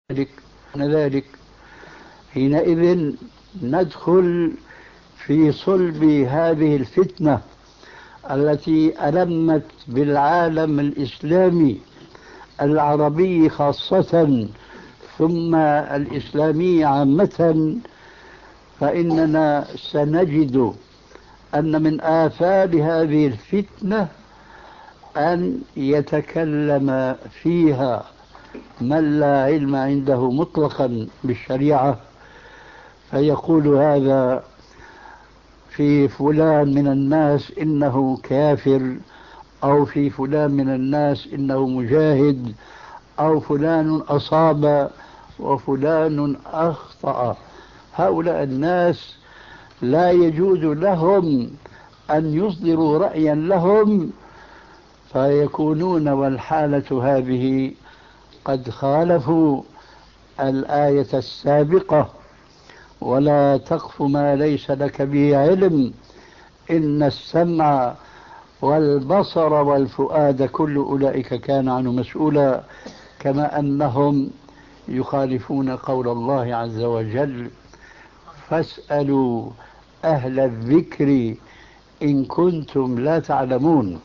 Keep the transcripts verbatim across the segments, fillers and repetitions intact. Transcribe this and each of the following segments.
ذلك حينئذ ندخل في صلب هذه الفتنة التي ألمت بالعالم الإسلامي العربي خاصة ثم الإسلامي عامة. فإننا سنجد أن من آثار هذه الفتنة أن يتكلم فيها من لا علم عنده مطلقا بالشريعة، فيقول هذا في فلان من الناس إنه كافر، أو في فلان من الناس إنه مجاهد، أو فلان أصاب وفلان أخطأ. هؤلاء الناس لا يجوز لهم أن يصدروا رأيا لهم، فيكونون والحالة هذه قد خالفوا الآية السابقة: ولا تقف ما ليس لك به علم إن السمع والبصر والفؤاد كل أولئك كان عنه مسؤولا. كما أنهم يخالفون قول الله عز وجل: فاسألوا أهل الذكر إن كنتم لا تعلمون.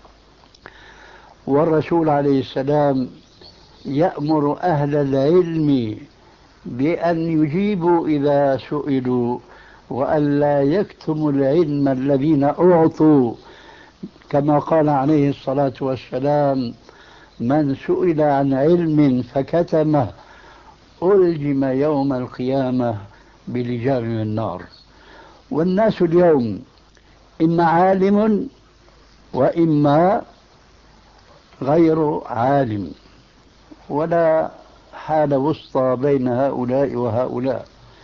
والرسول عليه السلام يأمر أهل العلم بأن يجيبوا إذا سئلوا، وأن لا يكتموا العلم الذين أعطوا، كما قال عليه الصلاة والسلام: من سئل عن علم فكتمه ألجم يوم القيامة بلجام من النار. والناس اليوم إما عالم وإما غير عالم، ولا حال وسطى بين هؤلاء وهؤلاء.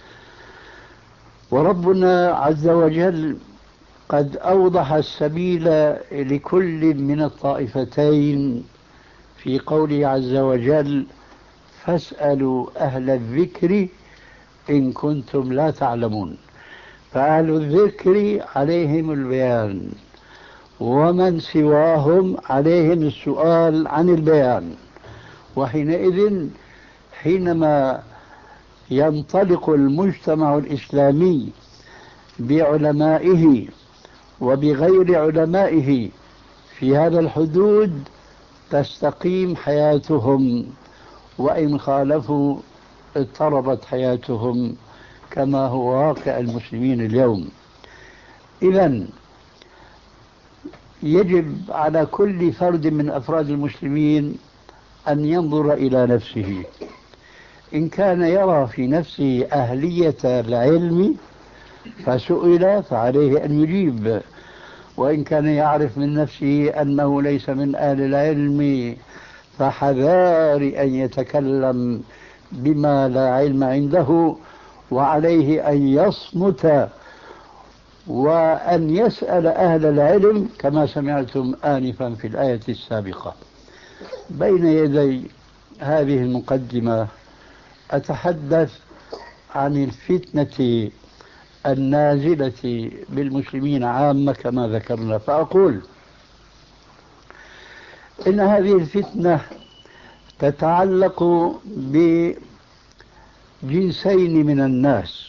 وربنا عز وجل قد أوضح السبيل لكل من الطائفتين في قوله عز وجل: فاسألوا أهل الذكر إن كنتم لا تعلمون. فأهل الذكر عليهم البيان، ومن سواهم عليهم السؤال عن البيان. وحينئذ حينما ينطلق المجتمع الإسلامي بعلمائه وبغير علمائه في هذا الحدود تستقيم حياتهم، وإن خالفوا اضطربت حياتهم، كما هو واقع المسلمين اليوم. إذن يجب على كل فرد من أفراد المسلمين أن ينظر إلى نفسه. إن كان يرى في نفسه أهلية العلم فسئل فعليه أن يجيب، وإن كان يعرف من نفسه أنه ليس من أهل العلم فحذار أن يتكلم بما لا علم عنده، وعليه أن يصمت وأن يسأل أهل العلم كما سمعتم آنفا في الآية السابقة. بين يدي هذه المقدمة أتحدث عن الفتنة النازلة بالمسلمين عامة كما ذكرنا، فأقول إن هذه الفتنة تتعلق بجنسين من الناس.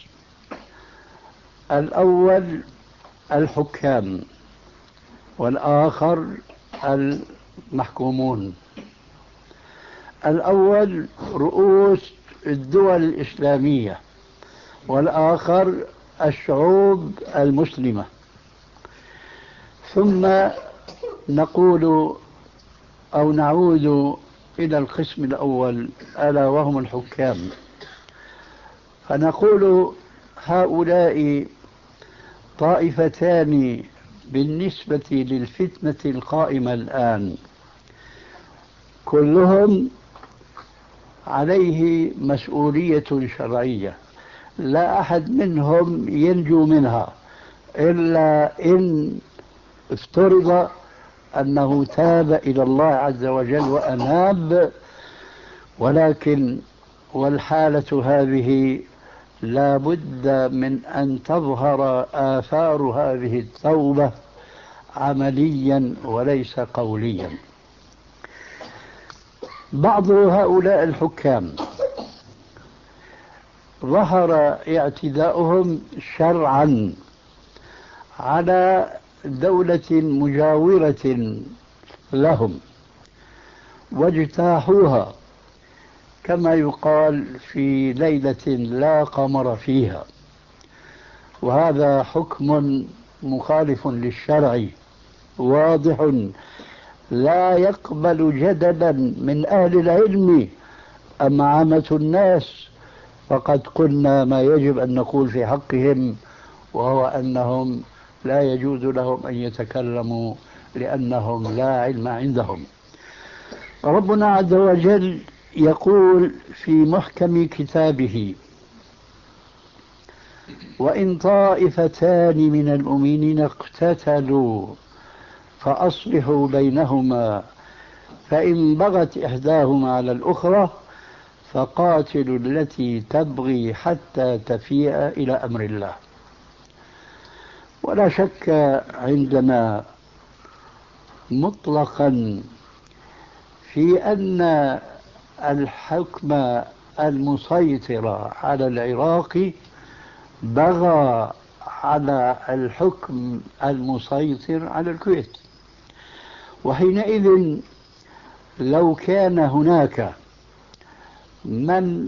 الأول الحكام، والآخر المحكومون. الأول رؤوس الدول الإسلامية، والآخر الشعوب المسلمة. ثم نقول أو نعود إلى القسم الأول ألا وهم الحكام، فنقول هؤلاء طائفتان بالنسبة للفتنة القائمة الآن، كلهم عليه مسؤولية شرعية، لا أحد منهم ينجو منها إلا إن افترض أنه تاب إلى الله عز وجل وأناب. ولكن والحالة هذه لا بد من أن تظهر آثار هذه التوبة عمليا وليس قوليا. بعض هؤلاء الحكام ظهر اعتداؤهم شرعا على دولة مجاورة لهم واجتاحوها كما يقال في ليلة لا قمر فيها، وهذا حكم مخالف للشرع واضح لا يقبل جدلا من أهل العلم أم عامة الناس، فقد قلنا ما يجب أن نقول في حقهم، وهو أنهم لا يجوز لهم أن يتكلموا لأنهم لا علم عندهم. ربنا عز وجل يقول في محكم كتابه: وإن طائفتان من المؤمنين اقتتلوا فأصلحوا بينهما فإن بغت إحداهما على الأخرى فقاتلوا التي تبغي حتى تفيء إلى أمر الله. ولا شك عندنا مطلقا في أن الحكم المسيطر على العراق بغى على الحكم المسيطر على الكويت، وحينئذ لو كان هناك من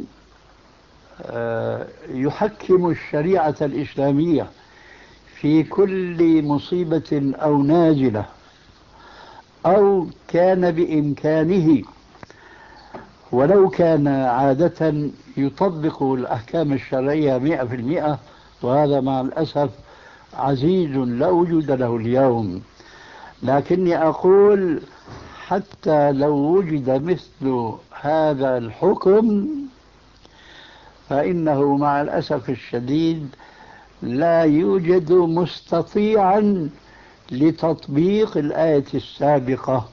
يحكم الشريعة الإسلامية في كل مصيبة أو نازلة، أو كان بإمكانه ولو كان عادة يطبق الأحكام الشرعية مئة في المئة، وهذا مع الأسف عزيز لا وجود له اليوم، لكني أقول حتى لو وجد مثل هذا الحكم فإنه مع الأسف الشديد لا يوجد مستطيعا لتطبيق الآية السابقة: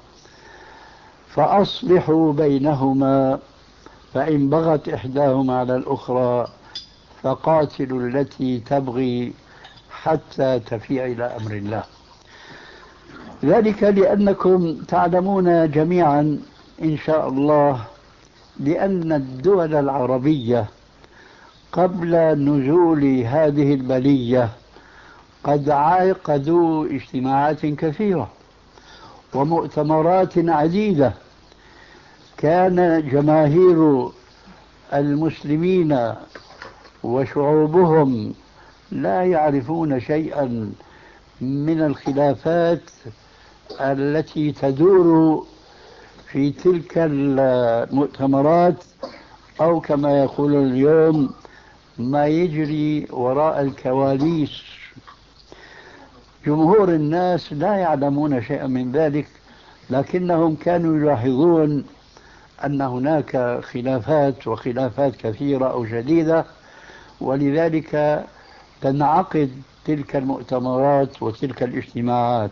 فأصلحوا بينهما فإن بغت إحداهما على الأخرى فقاتلوا التي تبغي حتى تفيء إلى أمر الله. ذلك لأنكم تعلمون جميعا إن شاء الله بأن الدول العربية قبل نزول هذه البلية قد عقدوا اجتماعات كثيرة ومؤتمرات عديدة، كان جماهير المسلمين وشعوبهم لا يعرفون شيئا من الخلافات التي تدور في تلك المؤتمرات، أو كما يقول اليوم ما يجري وراء الكواليس. جمهور الناس لا يعلمون شيئا من ذلك، لكنهم كانوا يلاحظون أن هناك خلافات وخلافات كثيرة أو شديدة، ولذلك تنعقد تلك المؤتمرات وتلك الاجتماعات.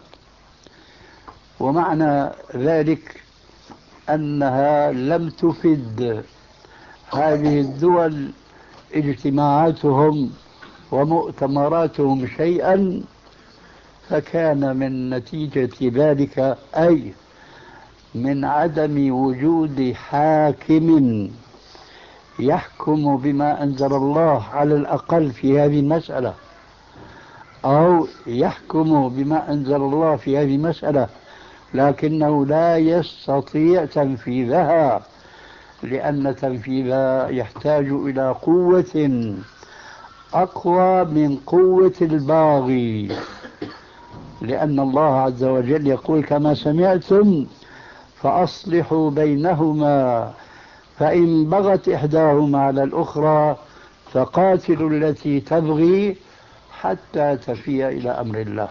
ومعنى ذلك أنها لم تفد هذه الدول اجتماعاتهم ومؤتمراتهم شيئا، فكان من نتيجة ذلك أي من عدم وجود حاكم يحكم بما أنزل الله على الأقل في هذه المسألة، أو يحكم بما أنزل الله في هذه المسألة لكنه لا يستطيع تنفيذها، لأن تنفيذها يحتاج إلى قوة أقوى من قوة الباغي، لأن الله عز وجل يقول كما سمعتم: فأصلحوا بينهما فإن بغت إحداهما على الأخرى فقاتلوا التي تبغي حتى تفيء إلى أمر الله.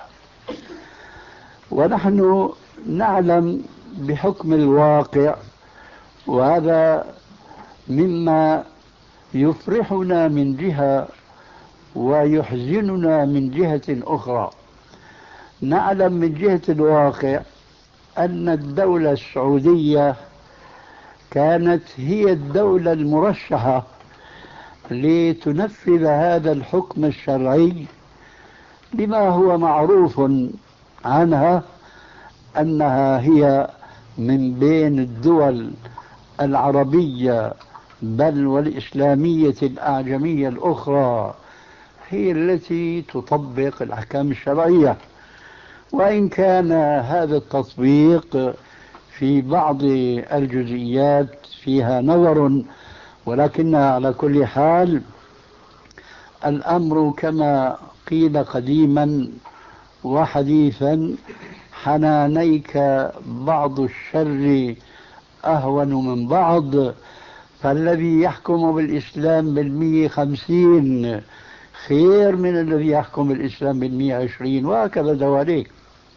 ونحن نعلم بحكم الواقع، وهذا مما يفرحنا من جهة ويحزننا من جهة أخرى. نعلم من جهة الواقع أن الدولة السعودية كانت هي الدولة المرشحة لتنفذ هذا الحكم الشرعي، لما هو معروف عنها أنها هي من بين الدول العربية بل والإسلامية الأعجمية الأخرى هي التي تطبق الأحكام الشرعية. وإن كان هذا التطبيق في بعض الجزئيات فيها نظر، ولكن على كل حال الأمر كما قيل قديما وحديثا: حنانيك بعض الشر أهون من بعض، فالذي يحكم بالإسلام بالمية خمسين خير من الذي يحكم بالإسلام بالمية عشرين، وهكذا دواليك.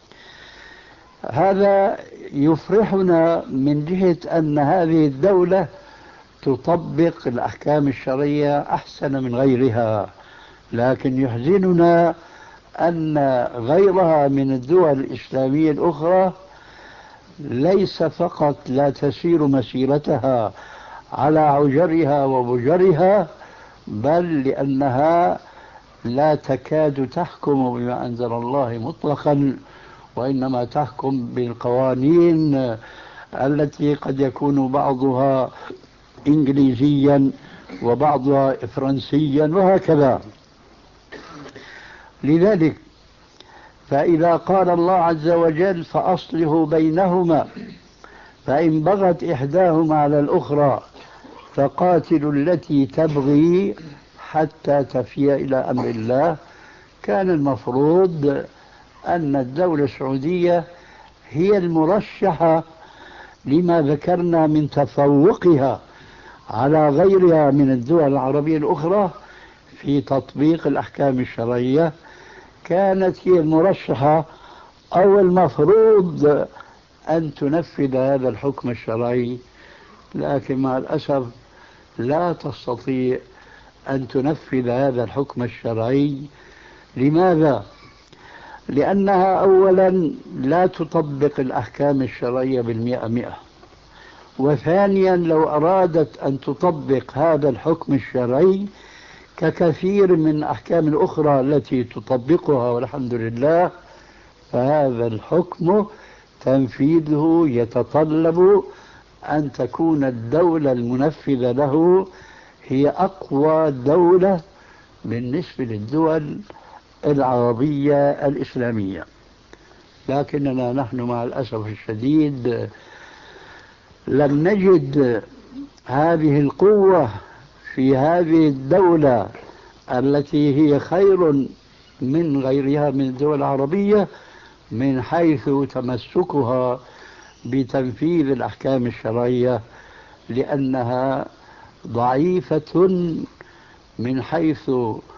هذا يفرحنا من جهة أن هذه الدولة تطبق الأحكام الشرعية أحسن من غيرها، لكن يحزننا أن غيرها من الدول الإسلامية الأخرى ليس فقط لا تسير مسيرتها على عجرها وبجرها، بل لأنها لا تكاد تحكم بما أنزل الله مطلقا، وإنما تحكم بالقوانين التي قد يكون بعضها إنجليزيا وبعضها فرنسيا وهكذا. لذلك فإذا قال الله عز وجل: فأصلحوا بينهما فإن بغت إحداهما على الأخرى فقاتلوا التي تبغي حتى تفيء إلى أمر الله، كان المفروض أن الدولة السعودية هي المرشحة لما ذكرنا من تفوقها على غيرها من الدول العربية الأخرى في تطبيق الأحكام الشرعية، كانت هي المرشحة أو المفروض أن تنفذ هذا الحكم الشرعي، لكن مع الأسف لا تستطيع أن تنفذ هذا الحكم الشرعي. لماذا؟ لأنها أولا لا تطبق الأحكام الشرعية بالمئة مئة، وثانيا لو أرادت أن تطبق هذا الحكم الشرعي ككثير من الأحكام الأخرى التي تطبقها والحمد لله، فهذا الحكم تنفيذه يتطلب أن تكون الدولة المنفذة له هي أقوى دولة بالنسبة للدول العربية الإسلامية. لكننا نحن مع الأسف الشديد لم نجد هذه القوة في هذه الدولة التي هي خير من غيرها من الدول العربية من حيث تمسكها بتنفيذ الأحكام الشرعية، لأنها ضعيفة من حيث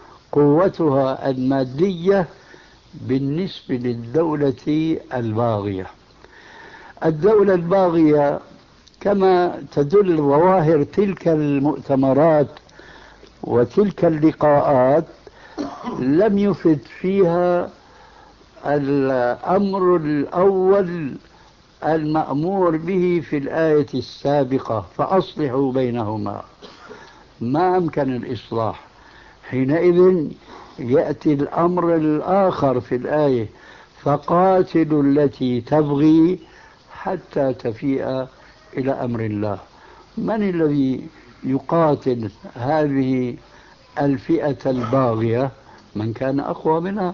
قوتها المادية بالنسبة للدولة الباغية. الدولة الباغية كما تدل ظواهر تلك المؤتمرات وتلك اللقاءات لم يفد فيها الأمر الأول المأمور به في الآية السابقة: فأصلحوا بينهما. ما أمكن الإصلاح، حينئذ يأتي الأمر الآخر في الآية: فقاتلوا التي تبغي حتى تفيء إلى أمر الله. من الذي يقاتل هذه الفئة الباغية؟ من كان أقوى منها.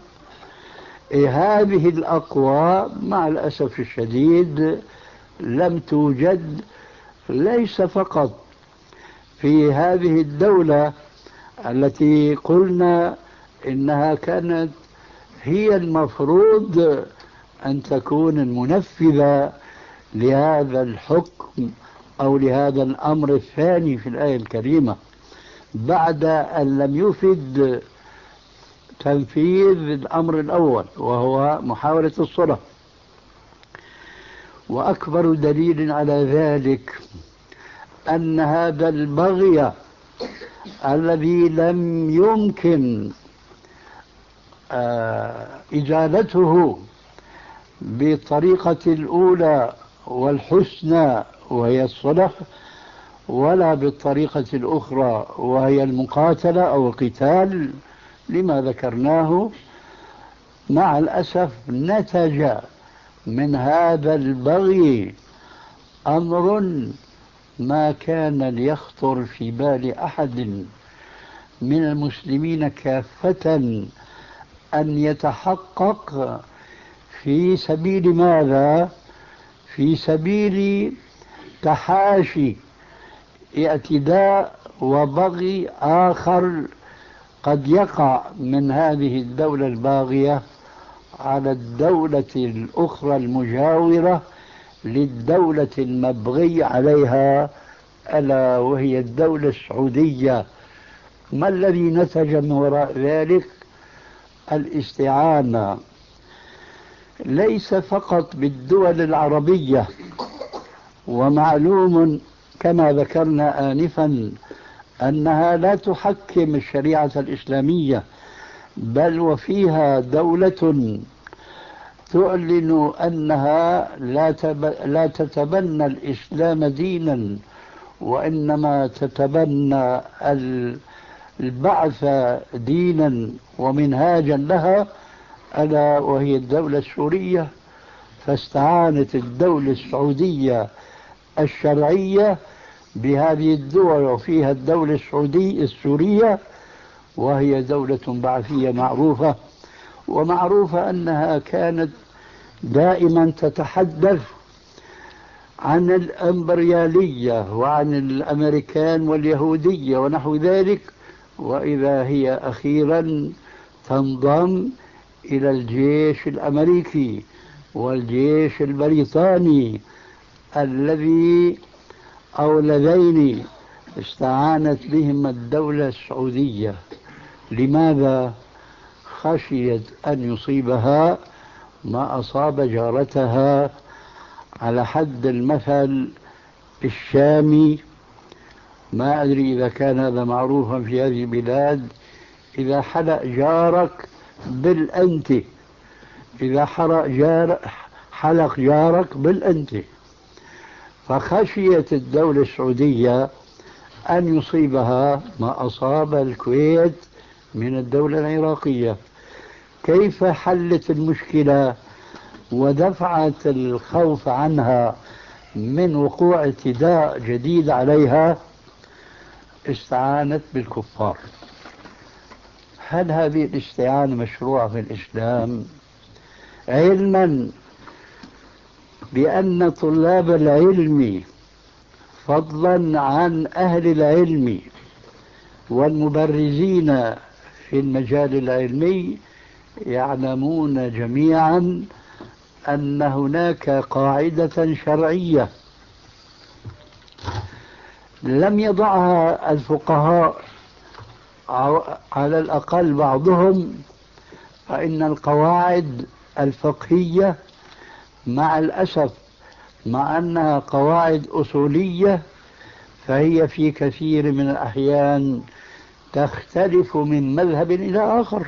إيه هذه الأقوى مع الأسف الشديد لم توجد، ليس فقط في هذه الدولة التي قلنا إنها كانت هي المفروض أن تكون المنفذة لهذا الحكم أو لهذا الأمر الثاني في الآية الكريمة، بعد أن لم يفد تنفيذ الأمر الأول وهو محاولة الصلح. وأكبر دليل على ذلك أن هذا البغي الذي لم يمكن إزالته بالطريقة الأولى والحسنى وهي الصلح، ولا بالطريقة الأخرى وهي المقاتلة أو القتال لما ذكرناه، مع الأسف نتج من هذا البغي أمر ما كان ليخطر في بال أحد من المسلمين كافة أن يتحقق في سبيل ماذا؟ في سبيل تحاشي اعتداء وبغي آخر قد يقع من هذه الدولة الباغية على الدولة الأخرى المجاورة للدولة المبغي عليها، ألا وهي الدولة السعودية. ما الذي نتج من وراء ذلك؟ الاستعانة ليس فقط بالدول العربية، ومعلوم كما ذكرنا آنفا أنها لا تحكم الشريعة الإسلامية، بل وفيها دولة تعلن أنها لا, تب... لا تتبنى الإسلام دينا، وإنما تتبنى البعث دينا ومنهاجا لها، ألا وهي الدولة السورية. فاستعانت الدولة السعودية الشرعية بهذه الدول، وفيها الدولة السعودية السورية، وهي دولة بعثية معروفة، ومعروفة أنها كانت دائما تتحدث عن الإمبريالية وعن الأمريكان واليهودية ونحو ذلك، وإذا هي أخيرا تنضم إلى الجيش الأمريكي والجيش البريطاني الذي أو اللذين استعانت بهم الدولة السعودية. لماذا؟ خشيت أن يصيبها ما أصاب جارتها، على حد المثل الشامي. ما أدري إذا كان هذا معروفا في هذه البلاد، إذا حلق جارك بالأنت، إذا حرق جار حلق جارك بالأنت. فخشيت الدولة السعودية أن يصيبها ما أصاب الكويت من الدولة العراقية. كيف حلت المشكلة ودفعت الخوف عنها من وقوع اعتداء جديد عليها؟ استعانت بالكفار. هل هذه الاستعانة مشروعة في الإسلام؟ علما بأن طلاب العلم فضلا عن أهل العلم والمبرزين في المجال العلمي يعلمون جميعا أن هناك قاعدة شرعية لم يضعها الفقهاء على الأقل بعضهم، فإن القواعد الفقهية مع الأسف مع أنها قواعد أصولية فهي في كثير من الأحيان تختلف من مذهب إلى آخر.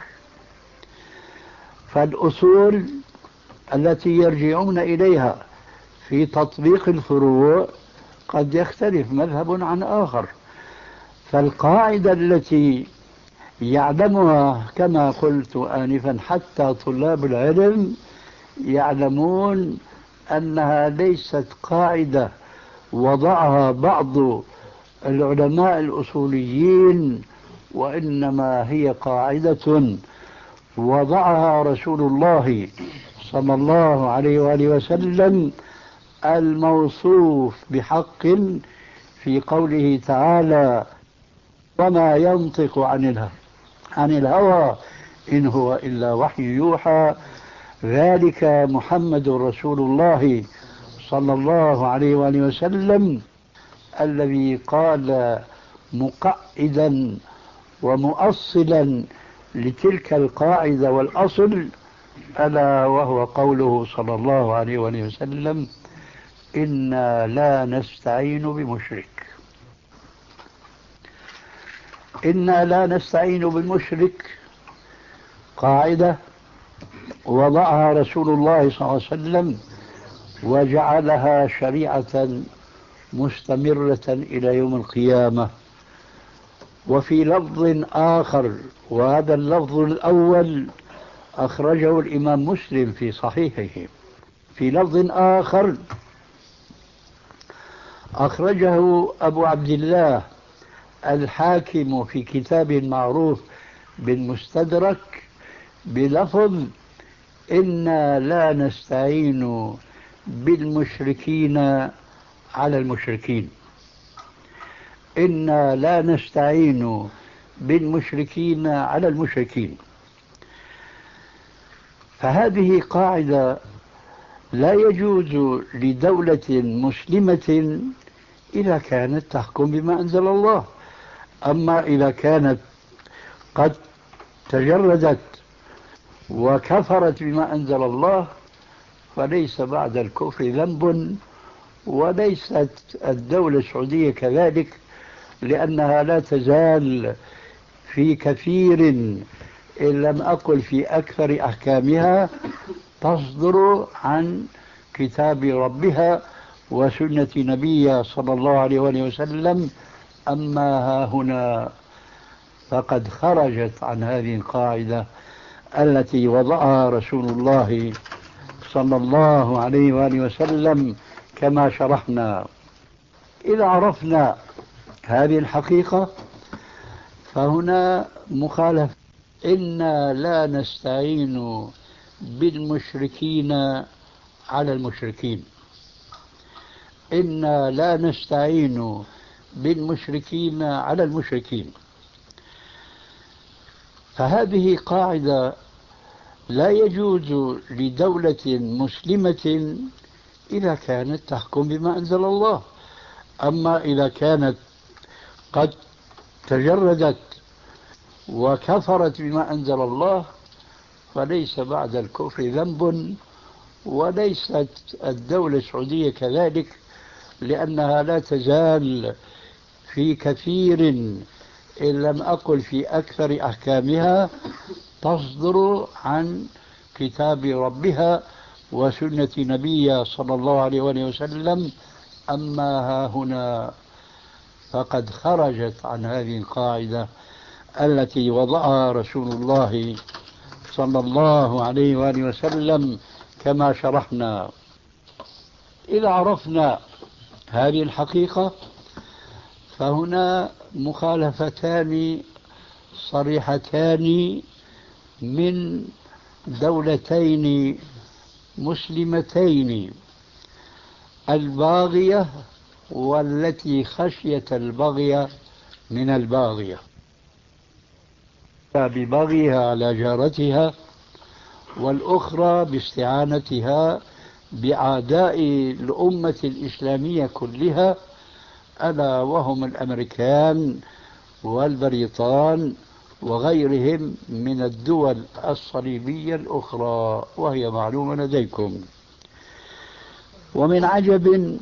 فالأصول التي يرجعون إليها في تطبيق الفروع قد يختلف مذهب عن آخر. فالقاعدة التي يعلمها كما قلت آنفا حتى طلاب العلم يعلمون أنها ليست قاعدة وضعها بعض العلماء الأصوليين، وإنما هي قاعدة وضعها رسول الله صلى الله عليه وآله وسلم الموصوف بحق في قوله تعالى: وما ينطق عن الهوى عن الهوى إن هو إلا وحي يوحى، ذلك محمد رسول الله صلى الله عليه وآله وسلم الذي قال مقعدا ومؤصلا لتلك القاعدة والأصل، ألا وهو قوله صلى الله عليه وآله وسلم: إنا لا نستعين بمشرك. إنا لا نستعين بالمشرك قاعدة وضعها رسول الله صلى الله عليه وسلم وجعلها شريعة مستمرة إلى يوم القيامة. وفي لفظ آخر، وهذا اللفظ الأول أخرجه الإمام مسلم في صحيحه، في لفظ آخر أخرجه أبو عبد الله الحاكم في كتاب معروف بالمستدرك بلفظ: إنا لا نستعين بالمشركين على المشركين. إنا لا نستعين بالمشركين على المشركين. فهذه قاعدة لا يجوز لدولة مسلمة إذا كانت تحكم بما أنزل الله. أما إذا كانت قد تجردت وكفرت بما أنزل الله فليس بعد الكفر ذنب، وليست الدولة السعودية كذلك، لأنها لا تزال في كثير إن لم أقل في أكثر أحكامها تصدر عن كتاب ربها وسنة نبيها صلى الله عليه وسلم. أما ها هنا فقد خرجت عن هذه القاعدة التي وضعها رسول الله صلى الله عليه وآله وسلم كما شرحنا. إذا عرفنا هذه الحقيقة فهنا مخالفة. إنا لا نستعين بالمشركين على المشركين. إنا لا نستعين بالمشركين على المشركين. فهذه قاعدة لا يجوز لدولة مسلمة إذا كانت تحكم بما أنزل الله. أما إذا كانت قد تجردت وكفرت بما أنزل الله فليس بعد الكفر ذنب، وليست الدولة السعودية كذلك، لأنها لا تزال في كثير إن لم أقل في أكثر أحكامها تصدر عن كتاب ربها وسنة نبيها صلى الله عليه وسلم. أما ها هنا فقد خرجت عن هذه القاعدة التي وضعها رسول الله صلى الله عليه وآله وسلم كما شرحنا. إذا عرفنا هذه الحقيقة فهنا مخالفتان صريحتان من دولتين مسلمتين: الباغية والتي خشيت البغي من الباغية، ببغيها على جارتها، والأخرى باستعانتها بأعداء الأمة الإسلامية كلها، ألا وهم الأمريكان والبريطان وغيرهم من الدول الصليبية الأخرى، وهي معلومة لديكم. ومن عجب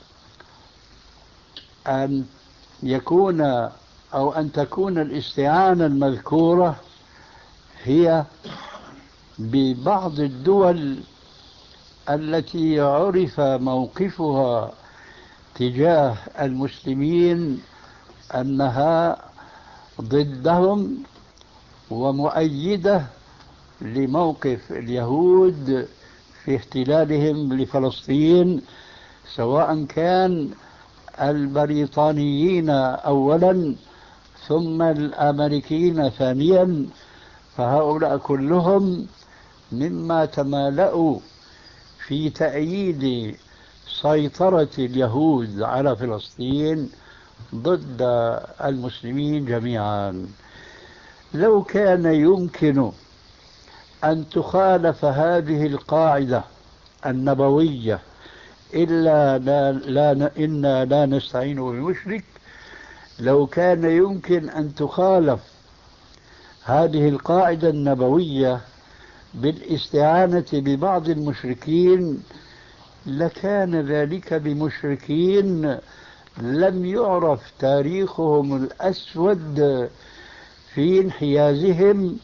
أن يكون أو أن تكون الاستعانة المذكورة هي ببعض الدول التي عرف موقفها تجاه المسلمين أنها ضدهم ومؤيدة لموقف اليهود في احتلالهم لفلسطين، سواء كان البريطانيين أولا ثم الأمريكيين ثانيا، فهؤلاء كلهم مما تمالأوا في تأييد سيطرة اليهود على فلسطين ضد المسلمين جميعا. لو كان يمكن أن تخالف هذه القاعدة النبوية إلا لا لا إنا لا نستعين بالمشرك، لو كان يمكن أن تخالف هذه القاعدة النبوية بالاستعانة ببعض المشركين لكان ذلك بمشركين لم يعرف تاريخهم الأسود في انحيازهم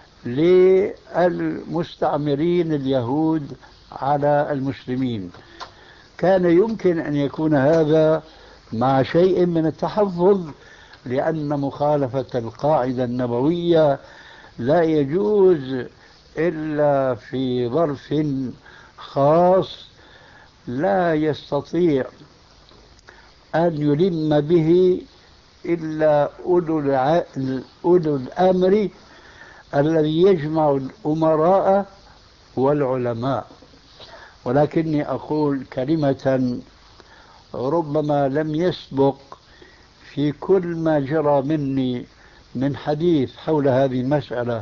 للمستعمرين اليهود على المسلمين. كان يمكن أن يكون هذا مع شيء من التحفظ، لأن مخالفة القاعدة النبوية لا يجوز إلا في ظرف خاص لا يستطيع أن يلم به إلا أولو, الع... أولو الأمر الذي يجمع الأمراء والعلماء. ولكني أقول كلمة ربما لم يسبق في كل ما جرى مني من حديث حول هذه المسألة.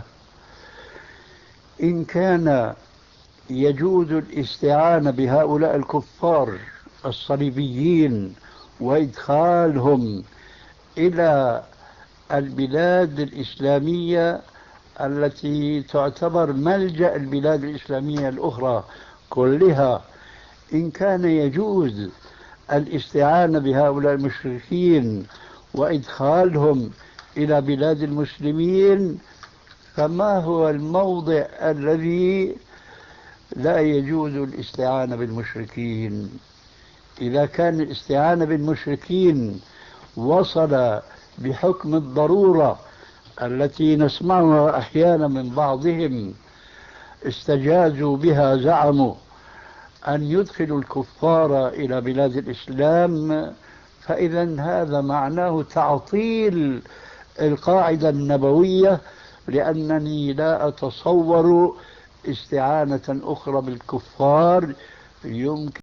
إن كان يجوز الاستعانة بهؤلاء الكفار الصليبيين وإدخالهم إلى البلاد الإسلامية التي تعتبر ملجأ البلاد الإسلامية الأخرى كلها، إن كان يجوز الاستعانة بهؤلاء المشركين وإدخالهم إلى بلاد المسلمين، فما هو الموضع الذي لا يجوز الاستعانة بالمشركين؟ إذا كان الاستعانة بالمشركين وصل بحكم الضرورة التي نسمعها أحيانا من بعضهم استجازوا بها، زعموا أن يدخلوا الكفار إلى بلاد الإسلام، فإذا هذا معناه تعطيل القاعدة النبوية، لأنني لا أتصور استعانة أخرى بالكفار يمكن